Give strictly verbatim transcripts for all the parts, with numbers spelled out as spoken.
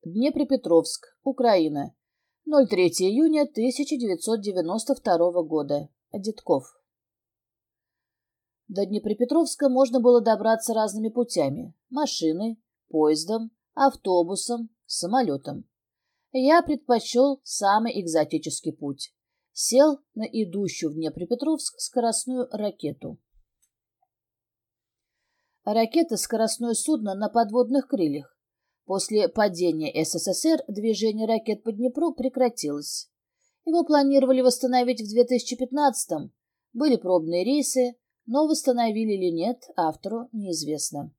Днепропетровск, Украина. ноль третьего июня тысяча девятьсот девяносто второго года. Детков. До Днепропетровска можно было добраться разными путями. Машиной, поездом, автобусом, самолетом. Я предпочел самый экзотический путь. Сел на идущую в Днепропетровск скоростную ракету. Ракета — скоростное судно на подводных крыльях. После падения СССР движение ракет по Днепру прекратилось. Его планировали восстановить в две тысячи пятнадцатом. Были пробные рейсы, но восстановили или нет, автору неизвестно.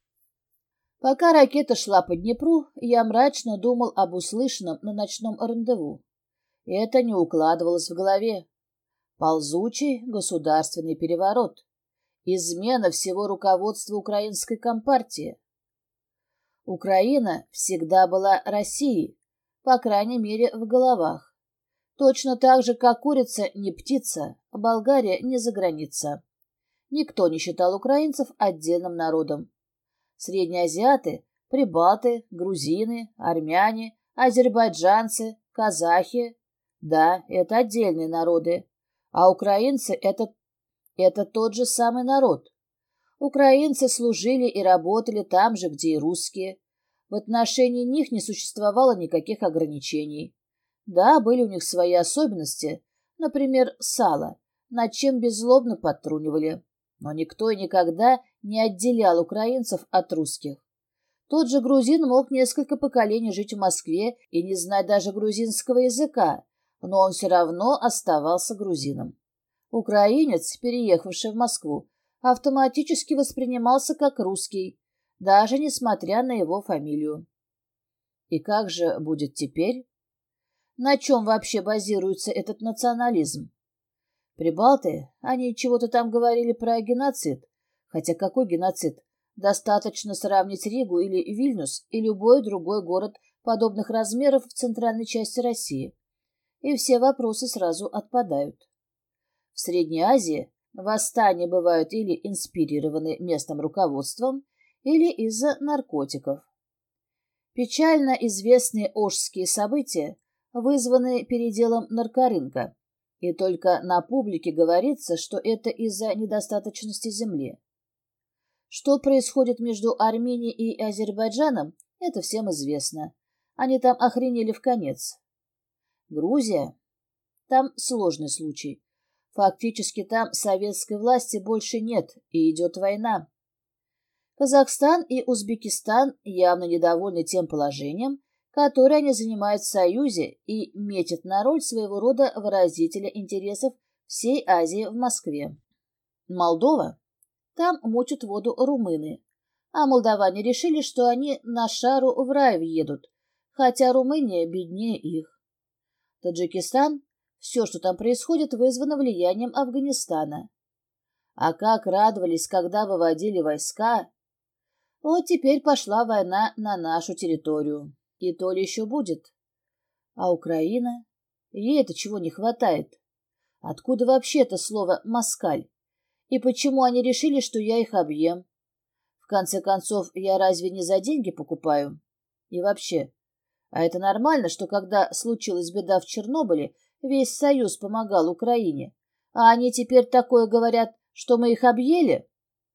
Пока ракета шла по Днепру, я мрачно думал об услышанном на ночном рандеву. Это не укладывалось в голове. Ползучий государственный переворот. Измена всего руководства украинской компартии. Украина всегда была Россией, по крайней мере, в головах. Точно так же, как курица не птица, Болгария не заграница. Никто не считал украинцев отдельным народом. Среднеазиаты, прибалты, грузины, армяне, азербайджанцы, казахи — да, это отдельные народы, а украинцы — это, это тот же самый народ. Украинцы служили и работали там же, где и русские. В отношении них не существовало никаких ограничений. Да, были у них свои особенности, например, сало, над чем беззлобно подтрунивали. Но никто и никогда не отделял украинцев от русских. Тот же грузин мог несколько поколений жить в Москве и не знать даже грузинского языка, но он все равно оставался грузином. Украинец, переехавший в Москву, автоматически воспринимался как русский, даже несмотря на его фамилию. И как же будет теперь? На чем вообще базируется этот национализм? Прибалты, они чего-то там говорили про геноцид. Хотя какой геноцид? Достаточно сравнить Ригу или Вильнюс и любой другой город подобных размеров в центральной части России. И все вопросы сразу отпадают. В Средней Азии восстания бывают или инспирированы местным руководством, или из-за наркотиков. Печально известные ошские события вызваны переделом наркорынка, и только на публике говорится, что это из-за недостаточности земли. Что происходит между Арменией и Азербайджаном, это всем известно. Они там охренели вконец. Грузия? Там сложный случай. Фактически там советской власти больше нет, и идет война. Казахстан и Узбекистан явно недовольны тем положением, которое они занимают в Союзе, и метят на роль своего рода выразителя интересов всей Азии в Москве. Молдова? Там мочат воду румыны, а молдаване решили, что они на шару в рай въедут, хотя Румыния беднее их. Таджикистан? Все, что там происходит, вызвано влиянием Афганистана. А как радовались, когда выводили войска. Вот теперь пошла война на нашу территорию. И то ли еще будет. А Украина? Ей-то чего не хватает? Откуда вообще это слово «москаль»? И почему они решили, что я их объем? В конце концов, я разве не за деньги покупаю? И вообще, а это нормально, что когда случилась беда в Чернобыле, весь Союз помогал Украине, а они теперь такое говорят, что мы их объели?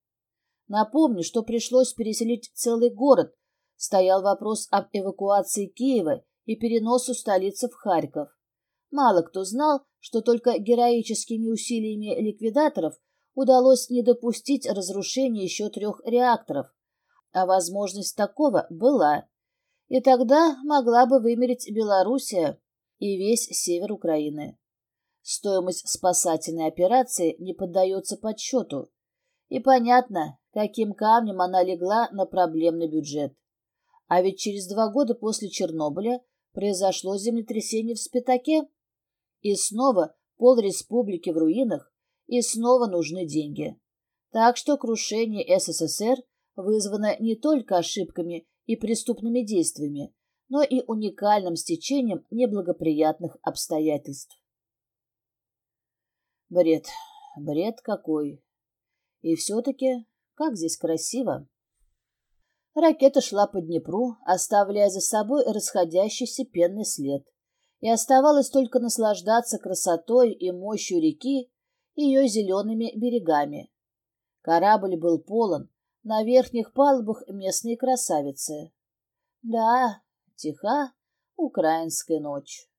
Напомню, что пришлось переселить целый город. Стоял вопрос об эвакуации Киева и переносу столицы в Харьков. Мало кто знал, что только героическими усилиями ликвидаторов удалось не допустить разрушения еще трех реакторов, а возможность такого была. И тогда могла бы вымереть Белоруссия и весь север Украины. Стоимость спасательной операции не поддается подсчету. И понятно, каким камнем она легла на проблемный бюджет. А ведь через два года после Чернобыля произошло землетрясение в Спитаке. И снова полреспублики в руинах, и снова нужны деньги. Так что крушение СССР вызвано не только ошибками и преступными действиями, но и уникальным стечением неблагоприятных обстоятельств. Бред, бред какой. И все-таки, как здесь красиво. Ракета шла по Днепру, оставляя за собой расходящийся пенный след, и оставалось только наслаждаться красотой и мощью реки и ее зелеными берегами. Корабль был полон, на верхних палубах местные красавицы. Да, тиха украинская ночь.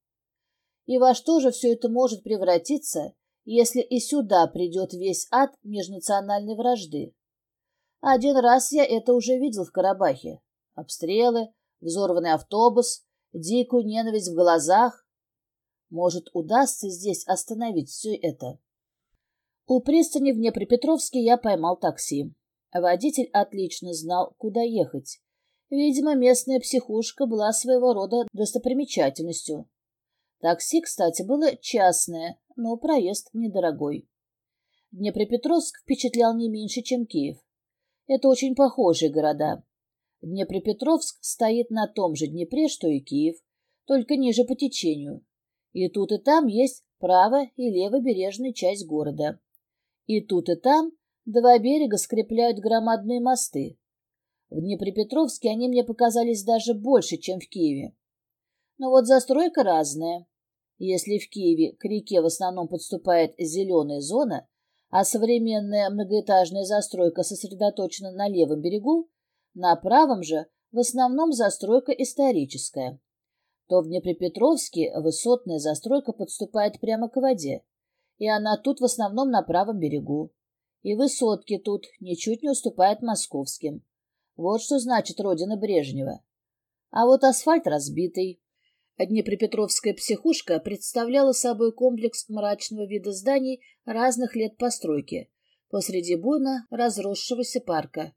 И во что же все это может превратиться, если и сюда придет весь ад межнациональной вражды? Один раз я это уже видел в Карабахе. Обстрелы, взорванный автобус, дикую ненависть в глазах. Может, удастся здесь остановить все это? У пристани в Днепропетровске я поймал такси. Водитель отлично знал, куда ехать. Видимо, местная психушка была своего рода достопримечательностью. Такси, кстати, было частное, но проезд недорогой. Днепропетровск впечатлял не меньше, чем Киев. Это очень похожие города. Днепропетровск стоит на том же Днепре, что и Киев, только ниже по течению. И тут и там есть право- и левобережная часть города. И тут и там два берега скрепляют громадные мосты. В Днепропетровске они мне показались даже больше, чем в Киеве. Но вот застройка разная. Если в Киеве к реке в основном подступает зеленая зона, а современная многоэтажная застройка сосредоточена на левом берегу, на правом же в основном застройка историческая, то в Днепропетровске высотная застройка подступает прямо к воде, и она тут в основном на правом берегу. И высотки тут ничуть не уступают московским. Вот что значит родина Брежнева. А вот асфальт разбитый. Днепропетровская психушка представляла собой комплекс мрачного вида зданий разных лет постройки посреди буйно разросшегося парка.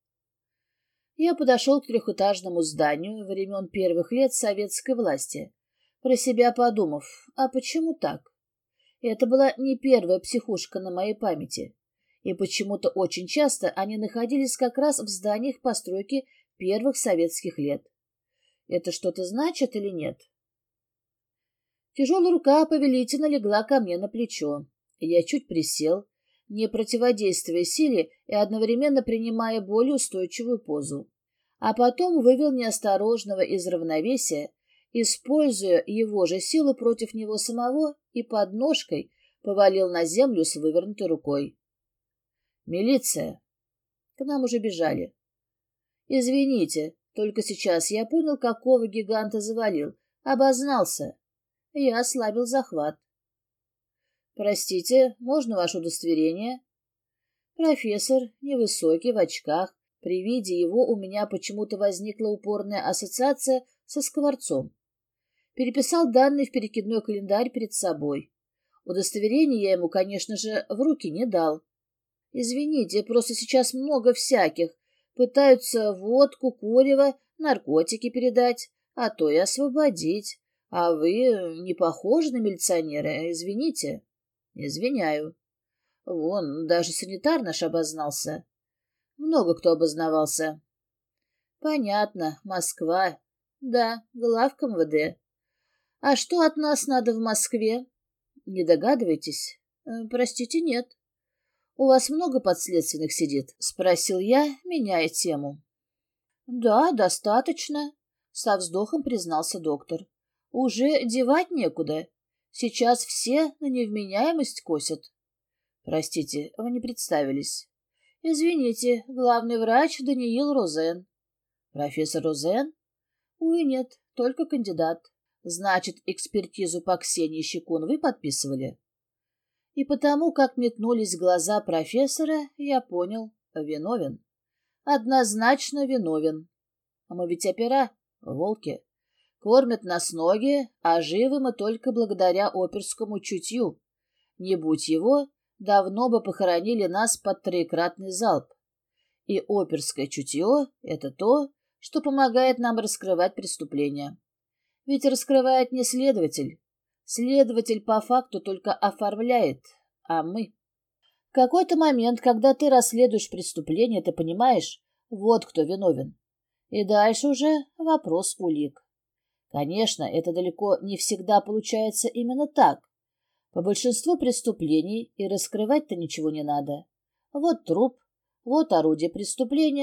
Я подошел к трехэтажному зданию времен первых лет советской власти, про себя подумав, а почему так? Это была не первая психушка на моей памяти, и почему-то очень часто они находились как раз в зданиях постройки первых советских лет. Это что-то значит или нет? Тяжелая рука повелительно легла ко мне на плечо. Я чуть присел, не противодействуя силе и одновременно принимая более устойчивую позу. А потом вывел неосторожного из равновесия, используя его же силу против него самого, и подножкой повалил на землю с вывернутой рукой. «Милиция!» К нам уже бежали. «Извините, только сейчас я понял, какого гиганта завалил. Обознался». Я ослабил захват. «Простите, можно ваше удостоверение?» Профессор, невысокий, в очках. При виде его у меня почему-то возникла упорная ассоциация со скворцом. Переписал данные в перекидной календарь перед собой. Удостоверение я ему, конечно же, в руки не дал. «Извините, просто сейчас много всяких. Пытаются водку, курево, наркотики передать, а то и освободить. А вы не похожи на милиционера, извините». «Извиняю». Вон, даже санитар наш обознался. Много кто обознавался. Понятно, Москва. Да, главка МВД. А что от нас надо в Москве? Не догадываетесь? Э, простите, нет. У вас много подследственных сидит? Спросил я, меняя тему. Да, достаточно, со вздохом признался доктор. Уже девать некуда. Сейчас все на невменяемость косят. Простите, вы не представились. Извините, главный врач Даниил Розен. Профессор Розен? Увы, нет, только кандидат. Значит, экспертизу по Ксении Щекун вы подписывали? И потому, как метнулись глаза профессора, я понял, виновен. Однозначно виновен. А мы ведь опера, волки. Кормят нас ноги, а живы мы только благодаря оперскому чутью. Не будь его, давно бы похоронили нас под троекратный залп. И оперское чутье — это то, что помогает нам раскрывать преступления. Ведь раскрывает не следователь. Следователь по факту только оформляет, а мы... В какой-то момент, когда ты расследуешь преступление, ты понимаешь, вот кто виновен. И дальше уже вопрос улик. Конечно, это далеко не всегда получается именно так. По большинству преступлений и раскрывать-то ничего не надо. Вот труп, вот орудие преступления,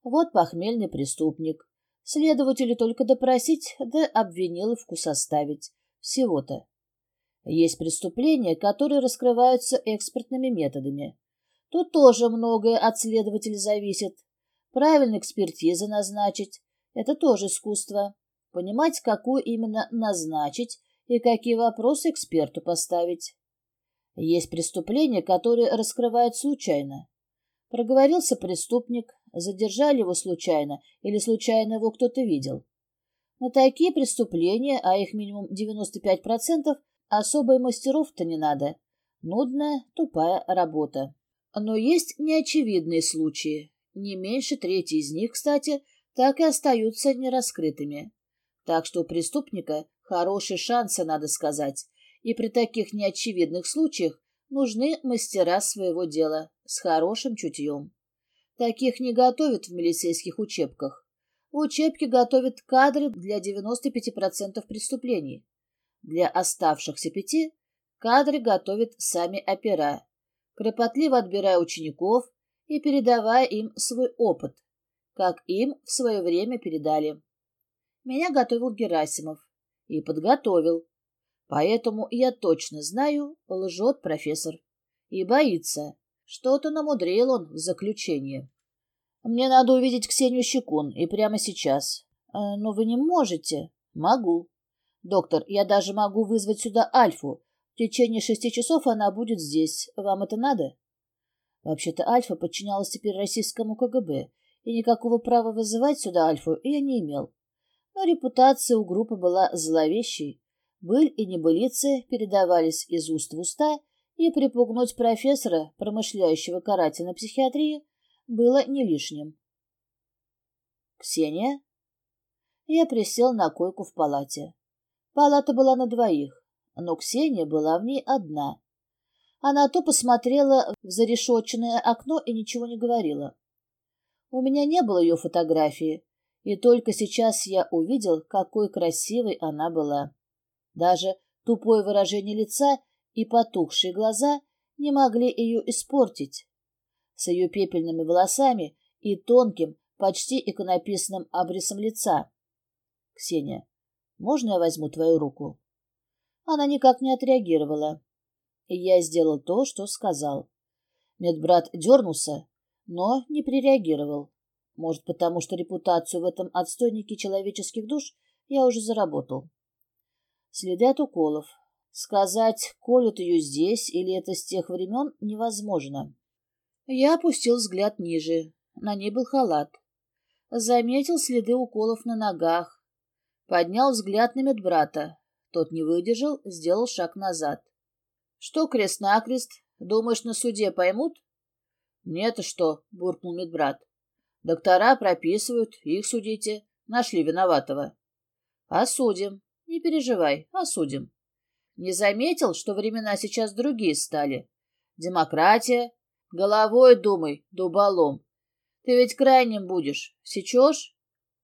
Вот похмельный преступник. Следователю только допросить, да обвиниловку составить. Всего-то. Есть преступления, которые раскрываются экспертными методами. Тут тоже многое от следователя зависит. Правильно экспертизы назначить — это тоже искусство. Понимать, какую именно назначить и какие вопросы эксперту поставить. Есть преступления, которые раскрывают случайно. Проговорился преступник, задержали его случайно или случайно его кто-то видел. На такие преступления, а их минимум девяносто пять процентов, особо и мастеров-то не надо. Нудная, тупая работа. Но есть неочевидные случаи. Не меньше трети из них, кстати, так и остаются нераскрытыми. Так что у преступника хорошие шансы, надо сказать. И при таких неочевидных случаях нужны мастера своего дела с хорошим чутьем. Таких не готовят в милицейских учебках. В учебке готовят кадры для девяноста пяти процентов преступлений. Для оставшихся пяти кадры готовят сами опера, кропотливо отбирая учеников и передавая им свой опыт, как им в свое время передали. Меня готовил Герасимов. И подготовил. Поэтому я точно знаю, лжет профессор. И боится. Что-то намудрил он в заключение. Мне надо увидеть Ксению Щекун, и прямо сейчас. Э, но вы не можете. Могу. Доктор, я даже могу вызвать сюда Альфу. В течение шести часов она будет здесь. Вам это надо? Вообще-то Альфа подчинялась теперь российскому КГБ, и никакого права вызывать сюда Альфу я не имел. Но репутация у группы была зловещей. Быль и небылицы передавались из уст в уста, и припугнуть профессора, промышляющего карательной психиатрии, было не лишним. «Ксения?» Я присел на койку в палате. Палата была на двоих, но Ксения была в ней одна. Она то посмотрела в зарешоченное окно и ничего не говорила. У меня не было ее фотографии, и только сейчас я увидел, какой красивой она была. Даже тупое выражение лица и потухшие глаза не могли ее испортить. С ее пепельными волосами и тонким, почти иконописным обрисом лица. «Ксения, можно я возьму твою руку?» Она никак не отреагировала. И я сделал то, что сказал. Медбрат дернулся, но не прореагировал. Может, потому что репутацию в этом отстойнике человеческих душ я уже заработал. Следы от уколов. Сказать, колют ее здесь или это с тех времен, невозможно. Я опустил взгляд ниже. На ней был халат. Заметил следы уколов на ногах. Поднял взгляд на медбрата. Тот не выдержал, сделал шаг назад. «Что крест-накрест? Думаешь, на суде поймут?» «Мне-то что?» — буркнул медбрат. «Доктора прописывают, их судите. Нашли виноватого». «Осудим. Не переживай, осудим. Не заметил, что времена сейчас другие стали? Демократия. Головой думай, дуболом. Ты ведь крайним будешь. Сечешь?»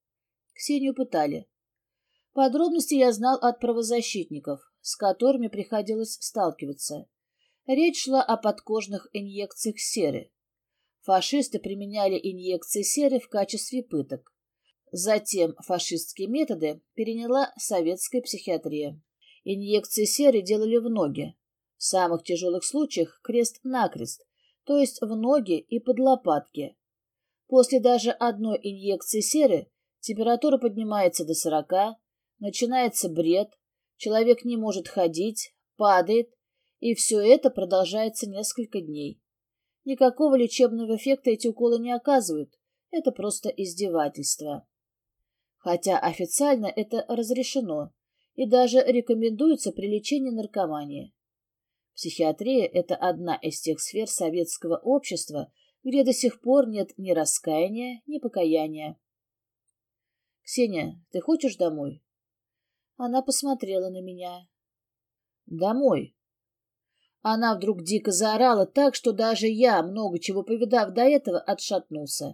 Ксению пытали. Подробности я знал от правозащитников, с которыми приходилось сталкиваться. Речь шла о подкожных инъекциях серы. Фашисты применяли инъекции серы в качестве пыток. Затем фашистские методы переняла советская психиатрия. Инъекции серы делали в ноги. В самых тяжелых случаях крест-накрест, то есть в ноги и под лопатки. После даже одной инъекции серы температура поднимается до сорока, начинается бред, человек не может ходить, падает, и все это продолжается несколько дней. Никакого лечебного эффекта эти уколы не оказывают, это просто издевательство. Хотя официально это разрешено и даже рекомендуется при лечении наркомании. Психиатрия – это одна из тех сфер советского общества, где до сих пор нет ни раскаяния, ни покаяния. «Ксения, ты хочешь домой?» Она посмотрела на меня. «Домой». Она вдруг дико заорала так, что даже я, много чего повидав до этого, отшатнулся.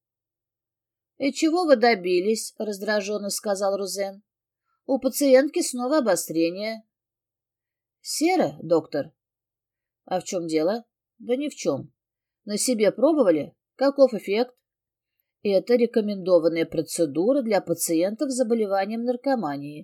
«И чего вы добились?» — раздраженно сказал Рузен. «У пациентки снова обострение». «Сера, доктор?» «А в чем дело?» «Да ни в чем. На себе пробовали? Каков эффект?» Это рекомендованная процедура для пациентов с заболеванием наркомании.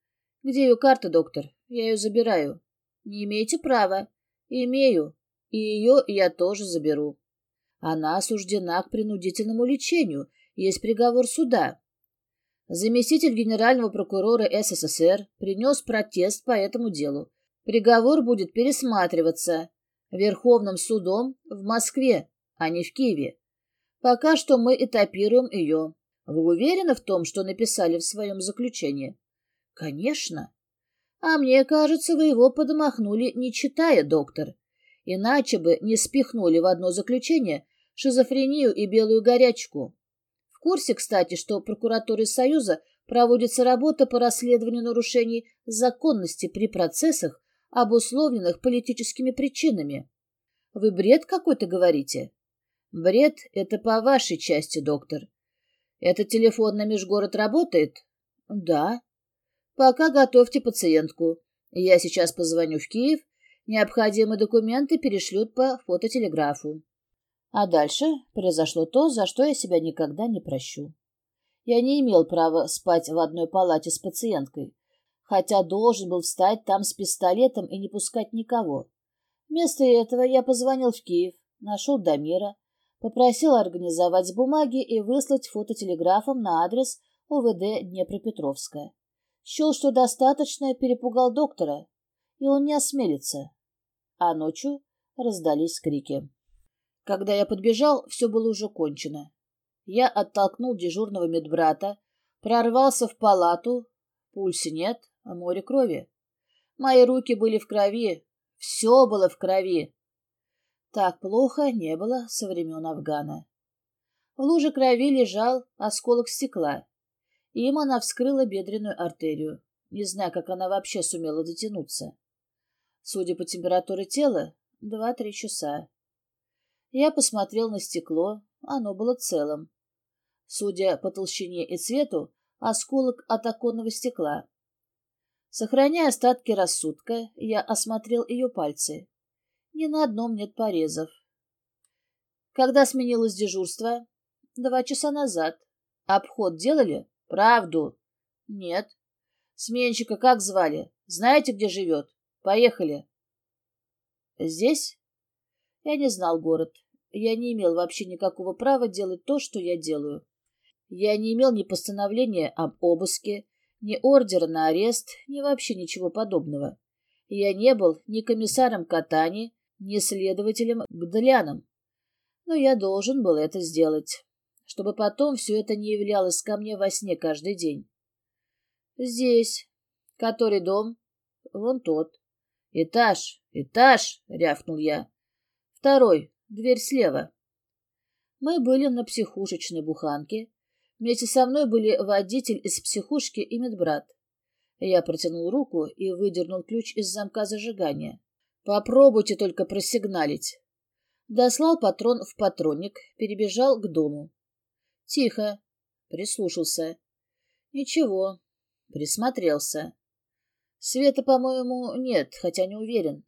Где ее карта, доктор? Я ее забираю. Не имеете права. Имею. И ее я тоже заберу. Она осуждена к принудительному лечению. Есть приговор суда. Заместитель генерального прокурора СССР принес протест по этому делу. Приговор будет пересматриваться Верховным судом в Москве, а не в Киеве. Пока что мы этапируем ее. Вы уверены в том, что написали в своем заключении? Конечно. А мне кажется, вы его подмахнули, не читая, доктор. Иначе бы не спихнули в одно заключение шизофрению и белую горячку. В курсе, кстати, что прокуратурой Союза проводится работа по расследованию нарушений законности при процессах, обусловленных политическими причинами. Вы бред какой-то говорите? Бред — это по вашей части, доктор. Этот телефон на межгород работает? Да. Пока готовьте пациентку. Я сейчас позвоню в Киев. Необходимые документы перешлют по фототелеграфу. А дальше произошло то, за что я себя никогда не прощу. Я не имел права спать в одной палате с пациенткой, хотя должен был встать там с пистолетом и не пускать никого. Вместо этого я позвонил в Киев, нашел Дамира, попросил организовать бумаги и выслать фототелеграфом на адрес ОВД Днепропетровская. Счел, что достаточно, перепугал доктора, и он не осмелится. А ночью раздались крики. Когда я подбежал, все было уже кончено. Я оттолкнул дежурного медбрата, прорвался в палату. Пульса нет, а море крови. Мои руки были в крови. Все было в крови. Так плохо не было со времен Афгана. В луже крови лежал осколок стекла. Им она вскрыла бедренную артерию. Не знаю, как она вообще сумела дотянуться. Судя по температуре тела, два-три часа. Я посмотрел на стекло, оно было целым. Судя по толщине и цвету, осколок от оконного стекла. Сохраняя остатки рассудка, я осмотрел ее пальцы. Ни на одном нет порезов. Когда сменилось дежурство? Два часа назад. Обход делали? Правду. Нет. Сменщика как звали? Знаете, где живет? Поехали. Здесь? Я не знал город. Я не имел вообще никакого права делать то, что я делаю. Я не имел ни постановления об обыске, ни ордера на арест, ни вообще ничего подобного. Я не был ни комиссаром Катани, ни следователем Гдляном. Но я должен был это сделать, чтобы потом все это не являлось ко мне во сне каждый день. Здесь. Который дом? Вон тот. Этаж, этаж, рявкнул я. Второй, дверь слева. Мы были на психушечной буханке. Вместе со мной были водитель из психушки и медбрат. Я протянул руку и выдернул ключ из замка зажигания. Попробуйте только просигналить. Дослал патрон в патронник, перебежал к дому. Тихо. Прислушался. Ничего. Присмотрелся. Света, по-моему, нет, хотя не уверен.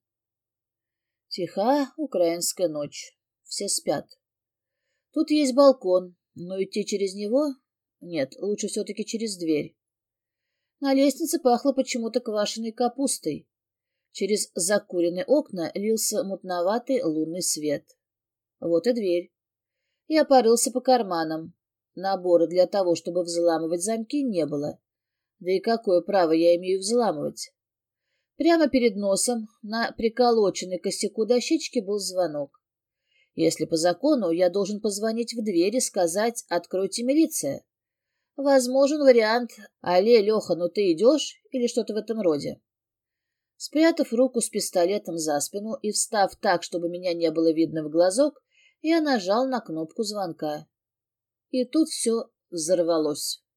Тиха украинская ночь. Все спят. Тут есть балкон, но идти через него... Нет, лучше все-таки через дверь. На лестнице пахло почему-то квашеной капустой. Через закуренные окна лился мутноватый лунный свет. Вот и дверь. Я порылся по карманам. Набора для того, чтобы взламывать замки, не было. Да и какое право я имею взламывать? Прямо перед носом на приколоченной к косяку дощечке был звонок. Если по закону, я должен позвонить в дверь и сказать «Откройте, милиция». Возможен вариант «Алле, Леха, ну ты идешь?» или что-то в этом роде. Спрятав руку с пистолетом за спину и встав так, чтобы меня не было видно в глазок, я нажал на кнопку звонка. И тут все взорвалось.